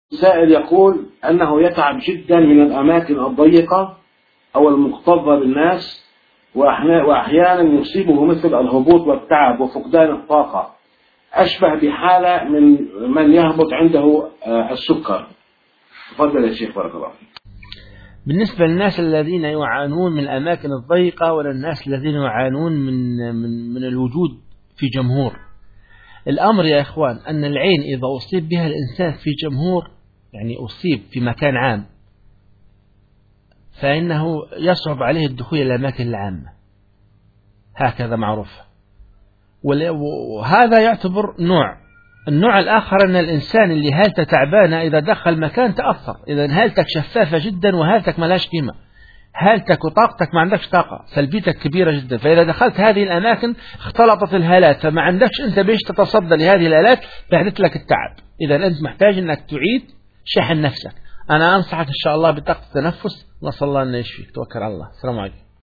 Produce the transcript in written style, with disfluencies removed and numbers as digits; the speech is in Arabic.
سائل يقول أنه يتعب جدا من الأماكن الضيقة أو المكتظة بالناس، وأحيانا يصيبه مثل الهبوط والتعب وفقدان الطاقة، أشبه بحالة من يهبط عنده السكر. تفضل يا شيخ بارك الله فيك. بالنسبة للناس الذين يعانون من الأماكن الضيقة ولا الناس الذين يعانون من الوجود في جمهور، الأمر يا إخوان أن العين إذا أصيب بها الإنسان في جمهور، يعني أصيب في مكان عام، فإنه يصعب عليه الدخول إلى الأماكن العامة، هكذا معروف. وهذا يعتبر نوع. النوع الآخر أن الإنسان اللي هالته تعبانة إذا دخل مكان تأثر، إذا هالتك شفافة جدا وهالتك ملاش قيمة، هالتك وطاقتك ما عندكش طاقة، سلبيتك كبيرة جدا، فإذا دخلت هذه الأماكن اختلطت الهالات، فما عندكش أنت بيش تتصدى لهذه الهالات، فحدث لك التعب. إذا أنت محتاج أنك تعيد شحن نفسك. أنا أنصحك إن شاء الله بطاقة التنفس. نسأل الله أن يشفيك. توكل على الله. السلام عليكم.